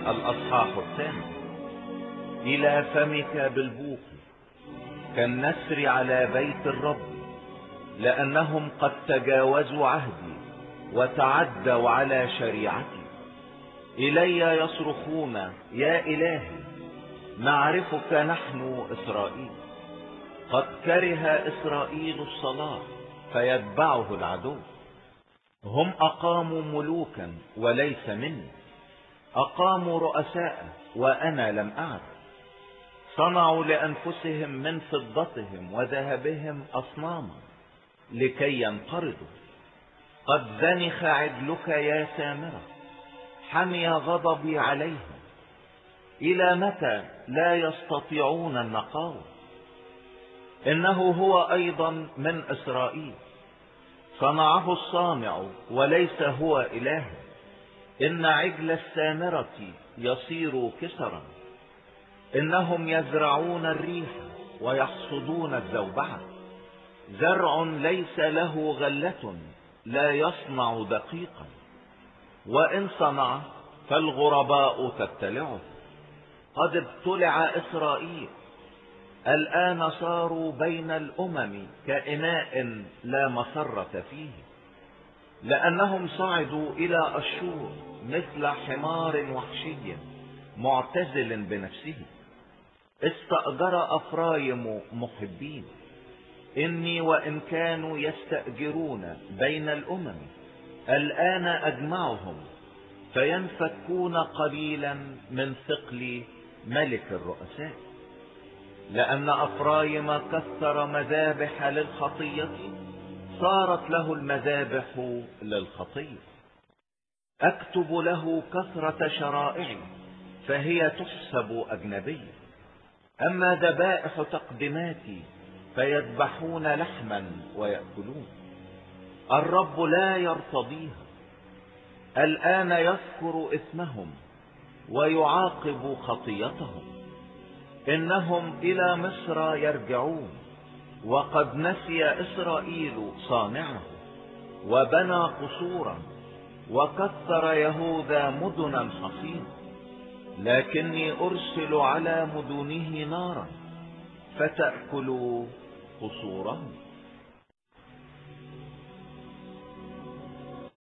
الأصحاح 8. إلى فمك بالبوق كالنسر على بيت الرب، لأنهم قد تجاوزوا عهدي وتعدوا على شريعتي. إلي يصرخون يا إلهي، نعرفك نحن إسرائيل. قد كره إسرائيل الصلاة فيتبعه العدو. هم أقاموا ملوكا وليس مني، أقاموا رؤساء وأنا لم أعرف. صنعوا لأنفسهم من فضتهم وذهبهم أصناما لكي ينقرضوا. قد زنخ عجلك يا سامرة، حمي غضبي عليهم. إلى متى لا يستطيعون النقاوة؟ إنه هو أيضا من إسرائيل، صنعه الصانع وليس هو إله. إن عجل السامرة يصير كسرا. إنهم يزرعون الريح ويحصدون الزوبعة. زرع ليس له غلة لا يصنع دقيقا، وإن صنع فالغرباء تبتلعه. قد ابتلع إسرائيل، الآن صاروا بين الأمم كإناء لا مسرة فيه. لأنهم صعدوا إلى أشور مثل حمار وحشي معتزل بنفسه. استأجر أفرايم محبين، إني وإن كانوا يستأجرون بين الأمم الآن أجمعهم، فينفكون قليلا من ثقل ملك الرؤساء. لأن أفرايم كثر مذابح للخطية، صارت له المذابح للخطية. أكتب له كثرة شرائعي، فهي تحسب أجنبية. أما ذبائح تقدماتي فيذبحون لحما ويأكلون. الرب لا يرتضيها. الآن يذكر إثمهم ويعاقب خطيتهم. إنهم إلى مصر يرجعون، وقد نسي إسرائيل صانعه وبنى قصورا، وكثر يهوذا مدنا حصينة. لكني أرسل على مدنه نارا فتأكل قصورهم.